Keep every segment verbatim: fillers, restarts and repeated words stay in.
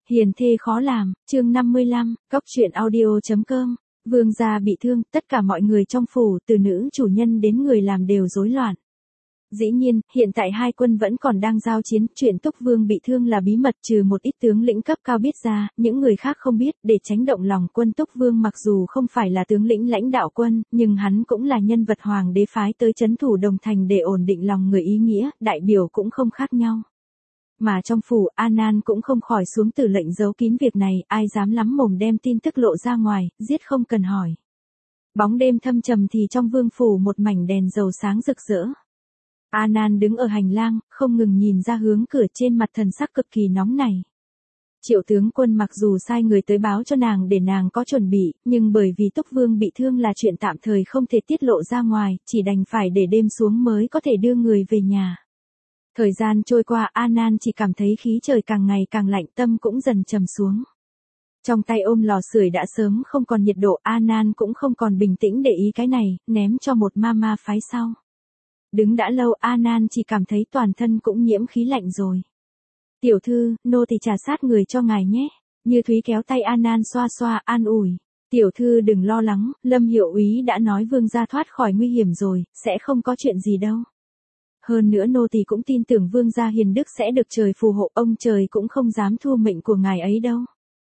Hiền thê khó làm, chương năm mươi lăm, cóc truyện audio chấm com. Vương gia bị thương, tất cả mọi người trong phủ, từ nữ chủ nhân đến người làm đều rối loạn. Dĩ nhiên, hiện tại hai quân vẫn còn đang giao chiến, chuyện Túc Vương bị thương là bí mật trừ một ít tướng lĩnh cấp cao biết ra, những người khác không biết, để tránh động lòng quân Túc Vương mặc dù không phải là tướng lĩnh lãnh đạo quân, nhưng hắn cũng là nhân vật hoàng đế phái tới trấn thủ Đồng Thành để ổn định lòng người ý nghĩa, đại biểu cũng không khác nhau. Mà trong phủ, An Nan cũng không khỏi xuống từ lệnh giấu kín việc này, ai dám lắm mồm đem tin tức lộ ra ngoài, giết không cần hỏi. Bóng đêm thâm trầm thì trong vương phủ một mảnh đèn dầu sáng rực rỡ. An Nan đứng ở hành lang, không ngừng nhìn ra hướng cửa, trên mặt thần sắc cực kỳ nóng này. Triệu tướng quân mặc dù sai người tới báo cho nàng để nàng có chuẩn bị, nhưng bởi vì Túc Vương bị thương là chuyện tạm thời không thể tiết lộ ra ngoài, chỉ đành phải để đêm xuống mới có thể đưa người về nhà. Thời gian trôi qua, An Nan chỉ cảm thấy khí trời càng ngày càng lạnh, tâm cũng dần trầm xuống. Trong tay ôm lò sưởi đã sớm không còn nhiệt độ, An Nan cũng không còn bình tĩnh để ý cái này, ném cho một ma ma phái sau. Đứng đã lâu, An Nan chỉ cảm thấy toàn thân cũng nhiễm khí lạnh rồi. Tiểu thư, nô tỳ trà sát người cho ngài nhé. Như Thúy kéo tay An Nan xoa xoa, an ủi. Tiểu thư đừng lo lắng, Lâm hiệu úy đã nói vương gia thoát khỏi nguy hiểm rồi, sẽ không có chuyện gì đâu. Hơn nữa nô tỳ cũng tin tưởng vương gia hiền đức sẽ được trời phù hộ, ông trời cũng không dám thua mệnh của ngài ấy đâu.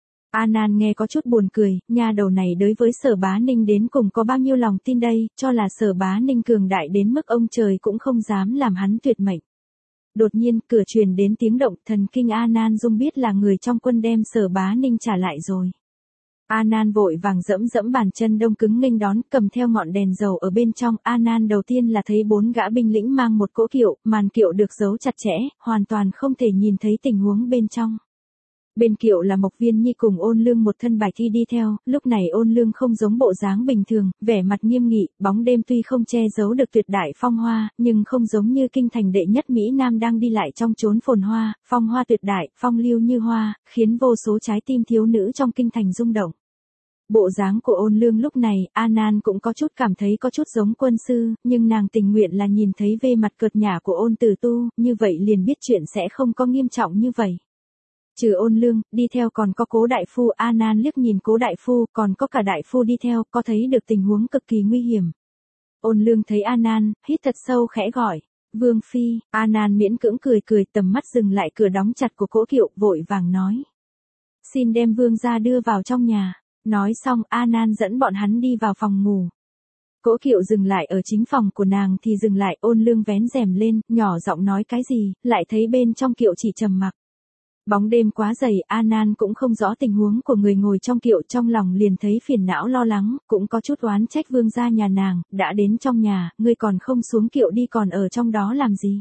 An Nan nghe có chút buồn cười, nha đầu này đối với Sở Bá Ninh đến cùng có bao nhiêu lòng tin đây, cho là Sở Bá Ninh cường đại đến mức ông trời cũng không dám làm hắn tuyệt mệnh. Đột nhiên, cửa truyền đến tiếng động, thần kinh An Nan dung biết là người trong quân đem Sở Bá Ninh trả lại rồi. An Nan vội vàng dẫm dẫm bàn chân đông cứng nghênh đón, cầm theo ngọn đèn dầu ở bên trong. An Nan đầu tiên là thấy bốn gã binh lĩnh mang một cỗ kiệu, màn kiệu được giấu chặt chẽ, hoàn toàn không thể nhìn thấy tình huống bên trong. Bên kiệu là Mộc Viên Nhi cùng Ôn Lương một thân bạch y đi theo, lúc này Ôn Lương không giống bộ dáng bình thường, vẻ mặt nghiêm nghị, bóng đêm tuy không che giấu được tuyệt đại phong hoa, nhưng không giống như kinh thành đệ nhất Mỹ Nam đang đi lại trong chốn phồn hoa, phong hoa tuyệt đại, phong lưu như hoa, khiến vô số trái tim thiếu nữ trong kinh thành rung động. Bộ dáng của Ôn Lương lúc này, An Nan cũng có chút cảm thấy có chút giống quân sư, nhưng nàng tình nguyện là nhìn thấy về mặt cợt nhả của Ôn Tử Tu, như vậy liền biết chuyện sẽ không có nghiêm trọng như vậy. Trừ Ôn Lương, đi theo còn có Cố đại phu. An Nan liếc nhìn Cố đại phu, còn có cả đại phu đi theo, có thấy được tình huống cực kỳ nguy hiểm. Ôn Lương thấy An Nan, hít thật sâu khẽ gọi, Vương phi. An Nan miễn cưỡng cười cười, tầm mắt dừng lại cửa đóng chặt của cỗ kiệu, vội vàng nói. Xin đem vương gia đưa vào trong nhà. Nói xong, An Nan dẫn bọn hắn đi vào phòng ngủ. Cỗ kiệu dừng lại ở chính phòng của nàng thì dừng lại. Ôn Lương vén rèm lên, nhỏ giọng nói cái gì, lại thấy bên trong kiệu chỉ trầm mặc. Bóng đêm quá dày, An Nan cũng không rõ tình huống của người ngồi trong kiệu, trong lòng liền thấy phiền não lo lắng, cũng có chút oán trách vương gia nhà nàng, đã đến trong nhà, ngươi còn không xuống kiệu đi, còn ở trong đó làm gì.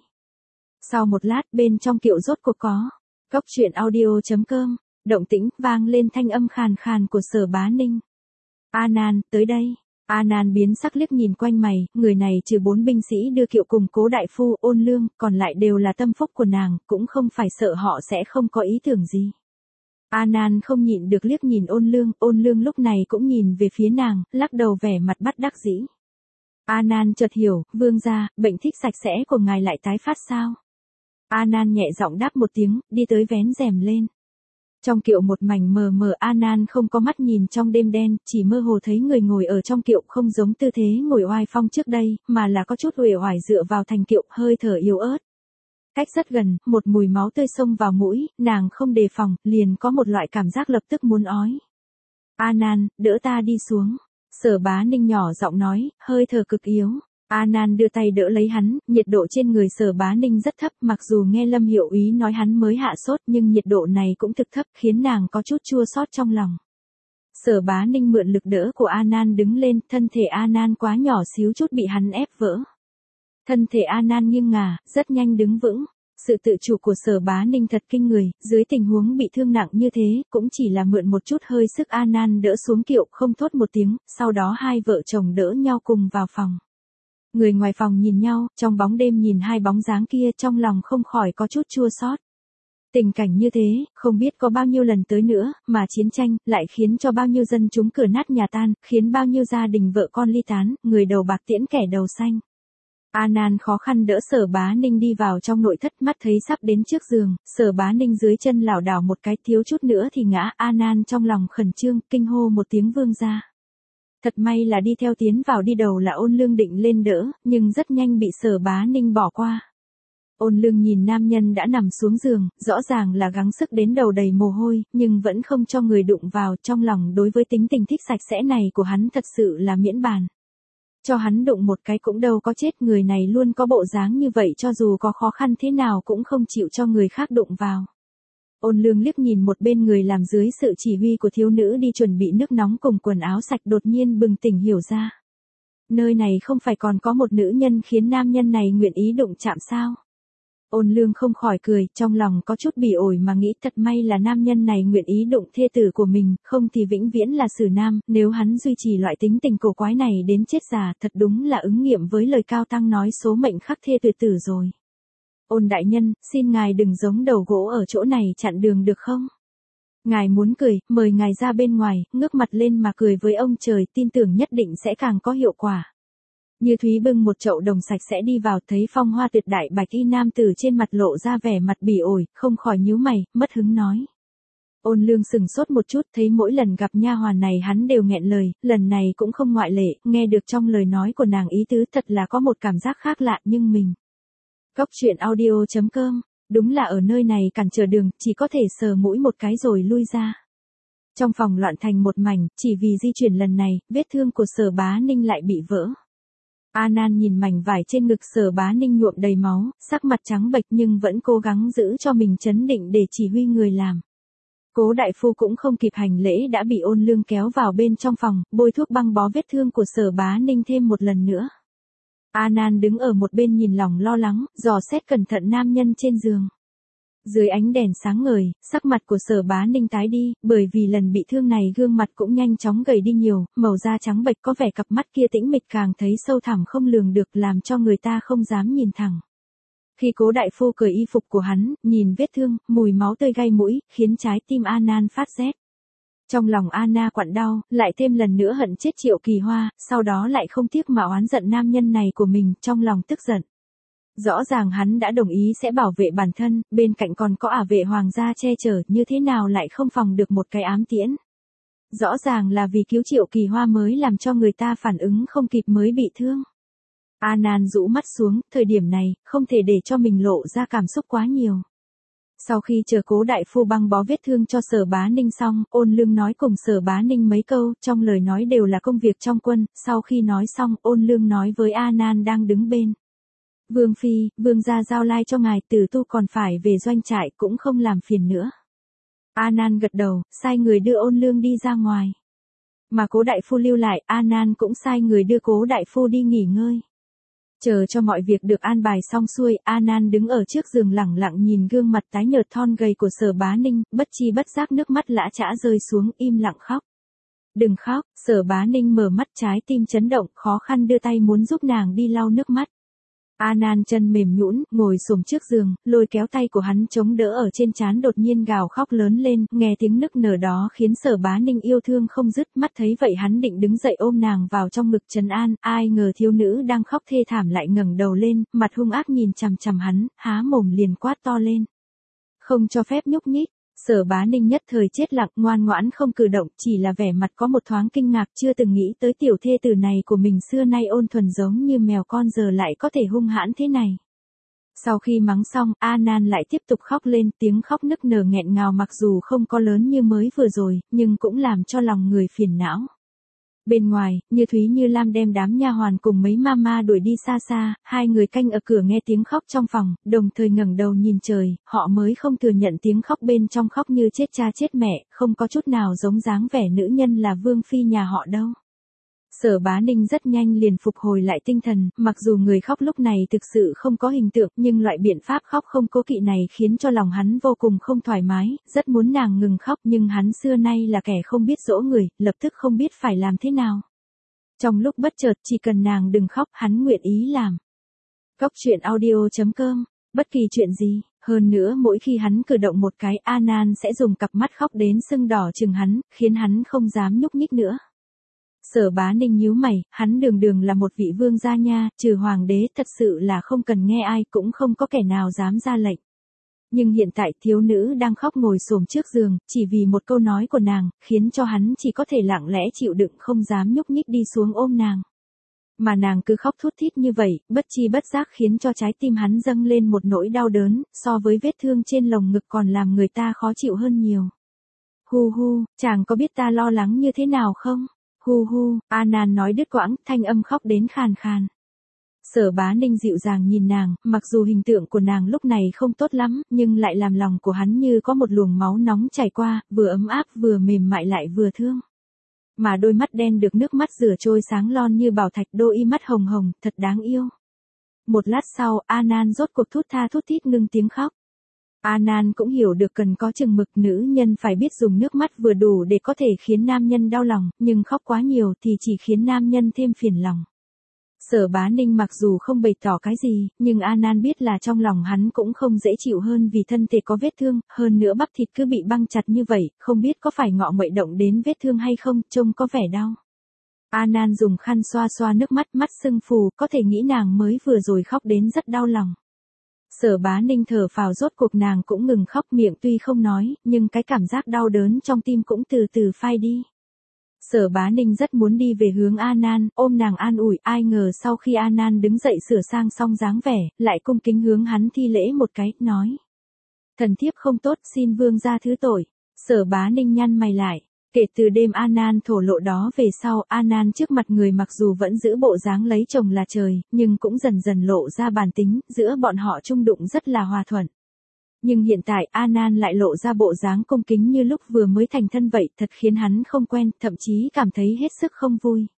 Sau một lát, bên trong kiệu rốt cuộc có. Cóc truyện audio chấm com. Động tĩnh, vang lên thanh âm khàn khàn của Sở Bá Ninh. An Nan, tới đây. An Nan biến sắc liếc nhìn quanh mày, người này trừ bốn binh sĩ đưa kiệu cùng Cố đại phu, Ôn Lương, còn lại đều là tâm phúc của nàng, cũng không phải sợ họ sẽ không có ý tưởng gì. An Nan không nhịn được liếc nhìn Ôn Lương, Ôn Lương lúc này cũng nhìn về phía nàng, lắc đầu vẻ mặt bất đắc dĩ. An Nan chợt hiểu, vương gia, bệnh thích sạch sẽ của ngài lại tái phát sao? An Nan nhẹ giọng đáp một tiếng, đi tới vén rèm lên. Trong kiệu một mảnh mờ mờ, An Nan không có mắt nhìn trong đêm đen, chỉ mơ hồ thấy người ngồi ở trong kiệu không giống tư thế ngồi oai phong trước đây, mà là có chút uể oải dựa vào thành kiệu, hơi thở yếu ớt. Cách rất gần, một mùi máu tươi xông vào mũi, nàng không đề phòng, liền có một loại cảm giác lập tức muốn ói. An Nan, đỡ ta đi xuống. Sở Bá Ninh nhỏ giọng nói, hơi thở cực yếu. An Nan đưa tay đỡ lấy hắn, nhiệt độ trên người Sở Bá Ninh rất thấp, mặc dù nghe Lâm hiệu úy nói hắn mới hạ sốt, nhưng nhiệt độ này cũng thực thấp, khiến nàng có chút chua xót trong lòng. Sở Bá Ninh mượn lực đỡ của An Nan đứng lên, thân thể An Nan quá nhỏ xíu chút bị hắn ép vỡ. Thân thể An Nan nghiêng ngả, rất nhanh đứng vững. Sự tự chủ của Sở Bá Ninh thật kinh người, dưới tình huống bị thương nặng như thế, cũng chỉ là mượn một chút hơi sức An Nan đỡ xuống kiệu, không thốt một tiếng, sau đó hai vợ chồng đỡ nhau cùng vào phòng. Người ngoài phòng nhìn nhau, trong bóng đêm nhìn hai bóng dáng kia, trong lòng không khỏi có chút chua xót. Tình cảnh như thế, không biết có bao nhiêu lần tới nữa, mà chiến tranh, lại khiến cho bao nhiêu dân chúng cửa nát nhà tan, khiến bao nhiêu gia đình vợ con ly tán, người đầu bạc tiễn kẻ đầu xanh. A Nan khó khăn đỡ Sở Bá Ninh đi vào trong nội thất, mắt thấy sắp đến trước giường, Sở Bá Ninh dưới chân lảo đảo một cái, thiếu chút nữa thì ngã. A Nan trong lòng khẩn trương, kinh hô một tiếng vương gia. Thật may là đi theo tiến vào đi đầu là Ôn Lương định lên đỡ, nhưng rất nhanh bị Sở Bá Ninh bỏ qua. Ôn Lương nhìn nam nhân đã nằm xuống giường, rõ ràng là gắng sức đến đầu đầy mồ hôi, nhưng vẫn không cho người đụng vào, trong lòng đối với tính tình thích sạch sẽ này của hắn thật sự là miễn bàn. Cho hắn đụng một cái cũng đâu có chết, người này luôn có bộ dáng như vậy, cho dù có khó khăn thế nào cũng không chịu cho người khác đụng vào. Ôn Lương liếc nhìn một bên người làm dưới sự chỉ huy của thiếu nữ đi chuẩn bị nước nóng cùng quần áo sạch, đột nhiên bừng tỉnh hiểu ra. Nơi này không phải còn có một nữ nhân khiến nam nhân này nguyện ý đụng chạm sao? Ôn Lương không khỏi cười, trong lòng có chút bỉ ổi mà nghĩ thật may là nam nhân này nguyện ý đụng thê tử của mình, không thì vĩnh viễn là xử nam, nếu hắn duy trì loại tính tình cổ quái này đến chết già, thật đúng là ứng nghiệm với lời Cao Tăng nói số mệnh khắc thê tuyệt tử rồi. Ôn đại nhân, xin ngài đừng giống đầu gỗ ở chỗ này chặn đường được không? Ngài muốn cười, mời ngài ra bên ngoài, ngước mặt lên mà cười với ông trời, tin tưởng nhất định sẽ càng có hiệu quả. Như Thúy bưng một chậu đồng sạch sẽ đi vào, thấy phong hoa tuyệt đại bạch y nam tử trên mặt lộ ra vẻ mặt bỉ ổi, không khỏi nhíu mày, mất hứng nói. Ôn Lương sừng sốt một chút, thấy mỗi lần gặp nha hoàn này hắn đều nghẹn lời, lần này cũng không ngoại lệ, nghe được trong lời nói của nàng ý tứ thật là có một cảm giác khác lạ, nhưng mình. Góc truyện audio chấm com, đúng là ở nơi này cản trở đường, chỉ có thể sờ mũi một cái rồi lui ra. Trong phòng loạn thành một mảnh, chỉ vì di chuyển lần này, vết thương của Sở Bá Ninh lại bị vỡ. A Nan nhìn mảnh vải trên ngực Sở Bá Ninh nhuộm đầy máu, sắc mặt trắng bệch nhưng vẫn cố gắng giữ cho mình trấn định để chỉ huy người làm. Cố đại phu cũng không kịp hành lễ đã bị Ôn Lương kéo vào bên trong phòng, bôi thuốc băng bó vết thương của Sở Bá Ninh thêm một lần nữa. A Nan đứng ở một bên nhìn lòng lo lắng, dò xét cẩn thận nam nhân trên giường. Dưới ánh đèn sáng ngời, sắc mặt của Sở Bá Ninh tái đi, bởi vì lần bị thương này gương mặt cũng nhanh chóng gầy đi nhiều, màu da trắng bệch, có vẻ cặp mắt kia tĩnh mịch càng thấy sâu thẳm không lường được, làm cho người ta không dám nhìn thẳng. Khi Cố đại phu cởi y phục của hắn, nhìn vết thương, mùi máu tươi gai mũi, khiến trái tim A Nan phát rét. Trong lòng Anna quặn đau, lại thêm lần nữa hận chết Triệu Kỳ Hoa, sau đó lại không tiếc mà oán giận nam nhân này của mình, trong lòng tức giận. Rõ ràng hắn đã đồng ý sẽ bảo vệ bản thân, bên cạnh còn có ả vệ hoàng gia che chở, như thế nào lại không phòng được một cái ám tiễn. Rõ ràng là vì cứu Triệu Kỳ Hoa mới làm cho người ta phản ứng không kịp mới bị thương. A Nan rũ mắt xuống, thời điểm này, không thể để cho mình lộ ra cảm xúc quá nhiều. Sau khi chờ Cố đại phu băng bó vết thương cho Sở Bá Ninh xong, Ôn Lương nói cùng Sở Bá Ninh mấy câu, trong lời nói đều là công việc trong quân, sau khi nói xong, Ôn Lương nói với A Nan đang đứng bên. Vương Phi, Vương gia giao lai cho ngài, Tử Tu còn phải về doanh trại, cũng không làm phiền nữa. A Nan gật đầu, sai người đưa Ôn Lương đi ra ngoài. Mà Cố đại phu lưu lại, A Nan cũng sai người đưa Cố đại phu đi nghỉ ngơi. Chờ cho mọi việc được an bài xong xuôi, A Nan đứng ở trước giường lẳng lặng nhìn gương mặt tái nhợt thon gầy của Sở Bá Ninh, bất chi bất giác nước mắt lã chã rơi xuống, im lặng khóc. Đừng khóc, Sở Bá Ninh mở mắt, trái tim chấn động, khó khăn đưa tay muốn giúp nàng đi lau nước mắt. A Nan chân mềm nhũn, ngồi xổm trước giường, lôi kéo tay của hắn chống đỡ ở trên trán, đột nhiên gào khóc lớn lên, nghe tiếng nức nở đó khiến Sở Bá Ninh yêu thương không dứt, mắt thấy vậy hắn định đứng dậy ôm nàng vào trong ngực trấn an, ai ngờ thiếu nữ đang khóc thê thảm lại ngẩng đầu lên, mặt hung ác nhìn chằm chằm hắn, há mồm liền quát to lên. Không cho phép nhúc nhích. Sở Bá Ninh nhất thời chết lặng, ngoan ngoãn không cử động, chỉ là vẻ mặt có một thoáng kinh ngạc, chưa từng nghĩ tới tiểu thê tử này của mình xưa nay ôn thuần giống như mèo con giờ lại có thể hung hãn thế này. Sau khi mắng xong, A Nan lại tiếp tục khóc lên, tiếng khóc nức nở nghẹn ngào mặc dù không có lớn như mới vừa rồi, nhưng cũng làm cho lòng người phiền não. Bên ngoài, Như Thúy Như Lam đem đám nha hoàn cùng mấy mama đuổi đi xa xa, hai người canh ở cửa nghe tiếng khóc trong phòng, đồng thời ngẩng đầu nhìn trời, họ mới không thừa nhận tiếng khóc bên trong khóc như chết cha chết mẹ, không có chút nào giống dáng vẻ nữ nhân là Vương Phi nhà họ đâu. Sở Bá Ninh rất nhanh liền phục hồi lại tinh thần, mặc dù người khóc lúc này thực sự không có hình tượng, nhưng loại biện pháp khóc không cố kỵ này khiến cho lòng hắn vô cùng không thoải mái, rất muốn nàng ngừng khóc nhưng hắn xưa nay là kẻ không biết dỗ người, lập tức không biết phải làm thế nào. Trong lúc bất chợt chỉ cần nàng đừng khóc hắn nguyện ý làm. Góc truyện audio chấm com, bất kỳ chuyện gì, hơn nữa mỗi khi hắn cử động một cái A Nan sẽ dùng cặp mắt khóc đến sưng đỏ chừng hắn, khiến hắn không dám nhúc nhích nữa. Sở Bá Ninh nhíu mày, hắn đường đường là một vị vương gia nha, trừ hoàng đế thật sự là không cần nghe ai, cũng không có kẻ nào dám ra lệnh. Nhưng hiện tại thiếu nữ đang khóc ngồi xổm trước giường, chỉ vì một câu nói của nàng, khiến cho hắn chỉ có thể lặng lẽ chịu đựng không dám nhúc nhích đi xuống ôm nàng. Mà nàng cứ khóc thút thít như vậy, bất chi bất giác khiến cho trái tim hắn dâng lên một nỗi đau đớn, so với vết thương trên lồng ngực còn làm người ta khó chịu hơn nhiều. Hu hu, chàng có biết ta lo lắng như thế nào không? Hu hu, A Nan nói đứt quãng, thanh âm khóc đến khàn khàn. Sở Bá Ninh dịu dàng nhìn nàng, mặc dù hình tượng của nàng lúc này không tốt lắm, nhưng lại làm lòng của hắn như có một luồng máu nóng chảy qua, vừa ấm áp vừa mềm mại lại vừa thương. Mà đôi mắt đen được nước mắt rửa trôi sáng lon như bảo thạch, đôi y mắt hồng hồng, thật đáng yêu. Một lát sau, A Nan rốt cuộc thút tha thút thít ngưng tiếng khóc. A Nan cũng hiểu được cần có chừng mực, nữ nhân phải biết dùng nước mắt vừa đủ để có thể khiến nam nhân đau lòng, nhưng khóc quá nhiều thì chỉ khiến nam nhân thêm phiền lòng. Sở Bá Ninh mặc dù không bày tỏ cái gì, nhưng A Nan biết là trong lòng hắn cũng không dễ chịu hơn vì thân thể có vết thương, hơn nữa bắp thịt cứ bị băng chặt như vậy, không biết có phải ngọ nguậy động đến vết thương hay không, trông có vẻ đau. A Nan dùng khăn xoa xoa nước mắt, mắt sưng phù, có thể nghĩ nàng mới vừa rồi khóc đến rất đau lòng. Sở Bá Ninh thở phào, rốt cuộc nàng cũng ngừng khóc, miệng tuy không nói, nhưng cái cảm giác đau đớn trong tim cũng từ từ phai đi. Sở Bá Ninh rất muốn đi về hướng A Nan, ôm nàng an ủi, ai ngờ sau khi A Nan đứng dậy sửa sang xong dáng vẻ, lại cung kính hướng hắn thi lễ một cái, nói. Thần thiếp không tốt, xin vương gia thứ tội. Sở Bá Ninh nhăn mày lại. Kể từ đêm A Nan thổ lộ đó về sau, A Nan trước mặt người mặc dù vẫn giữ bộ dáng lấy chồng là trời, nhưng cũng dần dần lộ ra bản tính, giữa bọn họ chung đụng rất là hòa thuận. Nhưng hiện tại A Nan lại lộ ra bộ dáng cung kính như lúc vừa mới thành thân vậy, thật khiến hắn không quen, thậm chí cảm thấy hết sức không vui.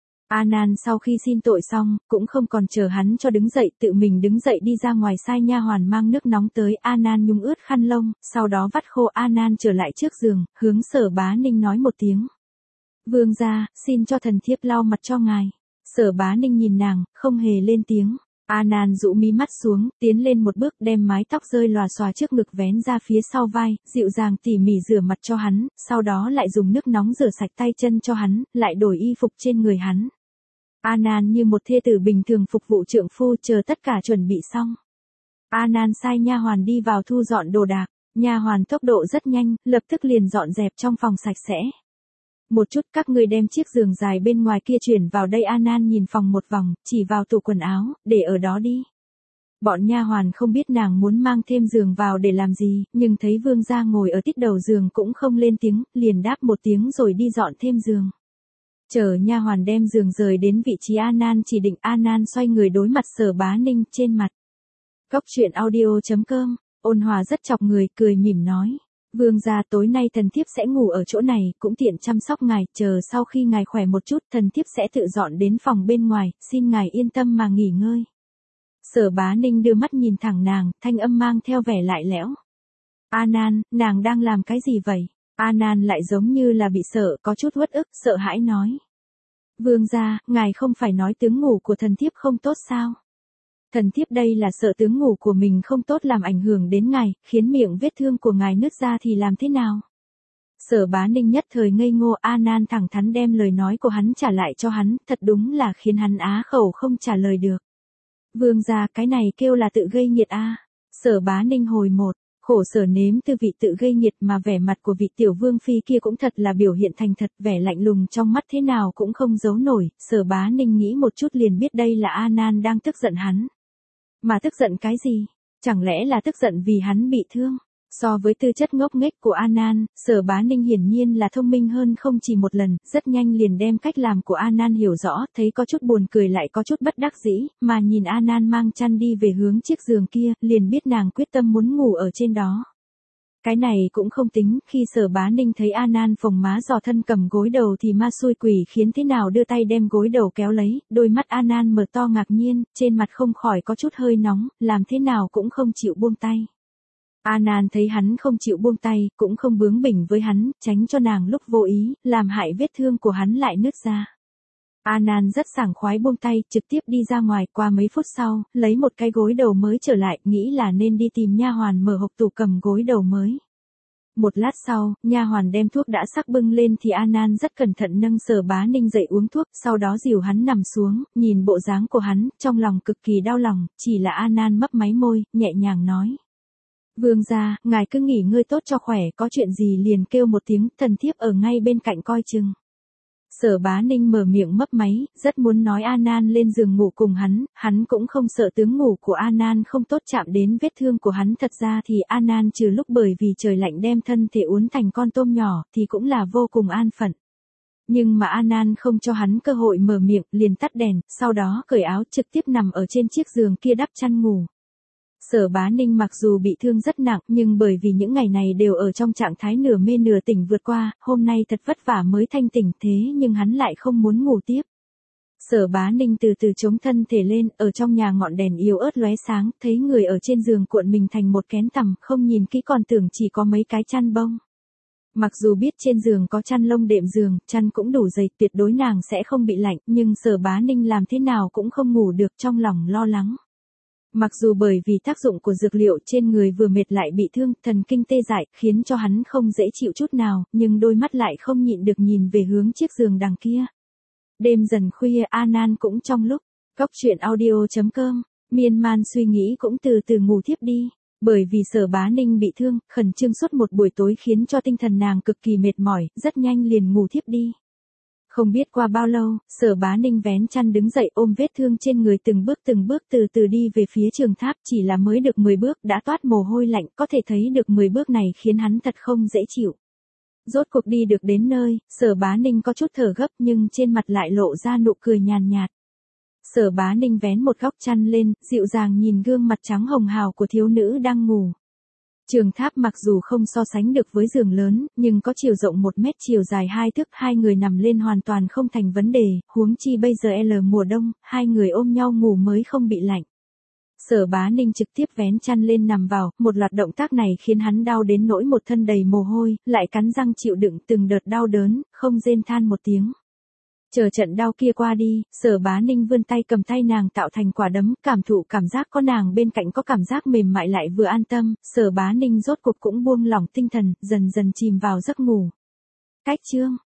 A Nan sau khi xin tội xong, cũng không còn chờ hắn cho đứng dậy, tự mình đứng dậy đi ra ngoài, sai nha hoàn mang nước nóng tới. A Nan nhúng ướt khăn lông, sau đó vắt khô. A Nan trở lại trước giường, hướng Sở Bá Ninh nói một tiếng. Vương gia, xin cho thần thiếp lau mặt cho ngài. Sở Bá Ninh nhìn nàng, không hề lên tiếng. A Nan dụ mí mắt xuống, tiến lên một bước, đem mái tóc rơi lòa xòa trước ngực vén ra phía sau vai, dịu dàng tỉ mỉ rửa mặt cho hắn, sau đó lại dùng nước nóng rửa sạch tay chân cho hắn, lại đổi y phục trên người hắn. A Nan như một thê tử bình thường phục vụ trượng phu, chờ tất cả chuẩn bị xong. A Nan sai nha hoàn đi vào thu dọn đồ đạc, nha hoàn tốc độ rất nhanh, lập tức liền dọn dẹp trong phòng sạch sẽ. Một chút, các ngươi đem chiếc giường dài bên ngoài kia chuyển vào đây. A Nan nhìn phòng một vòng, chỉ vào tủ quần áo, để ở đó đi. Bọn nha hoàn không biết nàng muốn mang thêm giường vào để làm gì, nhưng thấy vương gia ngồi ở tít đầu giường cũng không lên tiếng, liền đáp một tiếng rồi đi dọn thêm giường. Chờ nha hoàn đem giường rời đến vị trí A Nan chỉ định, A Nan xoay người đối mặt Sở Bá Ninh, trên mặt. Cóc truyện audio chấm com, ôn hòa rất chọc người, cười mỉm nói. Vương gia, tối nay thần thiếp sẽ ngủ ở chỗ này, cũng tiện chăm sóc ngài, chờ sau khi ngài khỏe một chút, thần thiếp sẽ tự dọn đến phòng bên ngoài, xin ngài yên tâm mà nghỉ ngơi. Sở Bá Ninh đưa mắt nhìn thẳng nàng, thanh âm mang theo vẻ lạnh lẽo. A Nan, nàng đang làm cái gì vậy? A Nan lại giống như là bị sợ, có chút uất ức, sợ hãi nói. Vương gia, ngài không phải nói tướng ngủ của thần thiếp không tốt sao? Thần thiếp đây là sợ tướng ngủ của mình không tốt làm ảnh hưởng đến ngài, khiến miệng vết thương của ngài nứt ra thì làm thế nào? Sở Bá Ninh nhất thời ngây ngô. A Nan thẳng thắn đem lời nói của hắn trả lại cho hắn, thật đúng là khiến hắn á khẩu không trả lời được. Vương gia, cái này kêu là tự gây nghiệt a. À. Sở Bá Ninh hồi một, khổ sở nếm tư vị tự gây nghiệt, mà vẻ mặt của vị tiểu vương phi kia cũng thật là biểu hiện thành thật, vẻ lạnh lùng trong mắt thế nào cũng không giấu nổi. Sở Bá Ninh nghĩ một chút liền biết đây là A Nan đang tức giận hắn. Mà tức giận cái gì? Chẳng lẽ là tức giận vì hắn bị thương? So với tư chất ngốc nghếch của A Nan, Sở Bá Ninh hiển nhiên là thông minh hơn không chỉ một lần, rất nhanh liền đem cách làm của A Nan hiểu rõ, thấy có chút buồn cười lại có chút bất đắc dĩ, mà nhìn A Nan mang chăn đi về hướng chiếc giường kia, liền biết nàng quyết tâm muốn ngủ ở trên đó. Cái này cũng không tính, khi Sở Bá Ninh thấy A Nan phồng má dò thân cầm gối đầu thì ma xui quỷ khiến thế nào đưa tay đem gối đầu kéo lấy, đôi mắt A Nan mở to ngạc nhiên, trên mặt không khỏi có chút hơi nóng, làm thế nào cũng không chịu buông tay. A Nan thấy hắn không chịu buông tay, cũng không bướng bỉnh với hắn, tránh cho nàng lúc vô ý, làm hại vết thương của hắn lại nứt ra. A Nan rất sảng khoái buông tay, trực tiếp đi ra ngoài. Qua mấy phút sau, lấy một cái gối đầu mới trở lại, nghĩ là nên đi tìm nha hoàn mở hộp tủ cầm gối đầu mới. Một lát sau, nha hoàn đem thuốc đã sắc bưng lên thì A Nan rất cẩn thận nâng Sở Bá Ninh dậy uống thuốc, sau đó dìu hắn nằm xuống, nhìn bộ dáng của hắn, trong lòng cực kỳ đau lòng, chỉ là A Nan mấp máy môi, nhẹ nhàng nói. Vương gia, ngài cứ nghỉ ngơi tốt cho khỏe, có chuyện gì liền kêu một tiếng, thần thiếp ở ngay bên cạnh coi chừng. Sở Bá Ninh mở miệng mấp máy, rất muốn nói A Nan lên giường ngủ cùng hắn, hắn cũng không sợ tướng ngủ của A Nan không tốt chạm đến vết thương của hắn. Thật ra thì A Nan trừ lúc bởi vì trời lạnh đem thân thể uốn thành con tôm nhỏ thì cũng là vô cùng an phận. Nhưng mà A Nan không cho hắn cơ hội mở miệng, liền tắt đèn, sau đó cởi áo trực tiếp nằm ở trên chiếc giường kia đắp chăn ngủ. Sở Bá Ninh mặc dù bị thương rất nặng nhưng bởi vì những ngày này đều ở trong trạng thái nửa mê nửa tỉnh vượt qua, hôm nay thật vất vả mới thanh tỉnh thế nhưng hắn lại không muốn ngủ tiếp. Sở Bá Ninh từ từ chống thân thể lên, ở trong nhà ngọn đèn yếu ớt lóe sáng, thấy người ở trên giường cuộn mình thành một kén tằm, không nhìn kỹ còn tưởng chỉ có mấy cái chăn bông. Mặc dù biết trên giường có chăn lông đệm giường, chăn cũng đủ dày, tuyệt đối nàng sẽ không bị lạnh, nhưng Sở Bá Ninh làm thế nào cũng không ngủ được, trong lòng lo lắng. Mặc dù bởi vì tác dụng của dược liệu trên người vừa mệt lại bị thương, thần kinh tê dại, khiến cho hắn không dễ chịu chút nào, nhưng đôi mắt lại không nhịn được nhìn về hướng chiếc giường đằng kia. Đêm dần khuya, A Nan cũng trong lúc, Cóc truyện audio chấm com, miên man suy nghĩ cũng từ từ ngủ thiếp đi. Bởi vì Sở Bá Ninh bị thương, khẩn trương suốt một buổi tối khiến cho tinh thần nàng cực kỳ mệt mỏi, rất nhanh liền ngủ thiếp đi. Không biết qua bao lâu, Sở Bá Ninh vén chăn đứng dậy ôm vết thương trên người từng bước từng bước từ từ đi về phía trường tháp, chỉ là mới được mười bước đã toát mồ hôi lạnh, có thể thấy được mười bước này khiến hắn thật không dễ chịu. Rốt cuộc đi được đến nơi, Sở Bá Ninh có chút thở gấp nhưng trên mặt lại lộ ra nụ cười nhàn nhạt. Sở Bá Ninh vén một góc chăn lên, dịu dàng nhìn gương mặt trắng hồng hào của thiếu nữ đang ngủ. Trường tháp mặc dù không so sánh được với giường lớn, nhưng có chiều rộng một mét chiều dài hai thước, hai người nằm lên hoàn toàn không thành vấn đề, huống chi bây giờ L mùa đông, hai người ôm nhau ngủ mới không bị lạnh. Sở Bá Ninh trực tiếp vén chăn lên nằm vào, một loạt động tác này khiến hắn đau đến nỗi một thân đầy mồ hôi, lại cắn răng chịu đựng từng đợt đau đớn, không rên than một tiếng. Chờ trận đau kia qua đi, Sở Bá Ninh vươn tay cầm tay nàng tạo thành quả đấm, cảm thụ cảm giác có nàng bên cạnh có cảm giác mềm mại lại vừa an tâm, Sở Bá Ninh rốt cuộc cũng buông lỏng tinh thần, dần dần chìm vào giấc ngủ. Cách chương